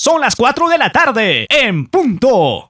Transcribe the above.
Son las 4 de la tarde, en punto.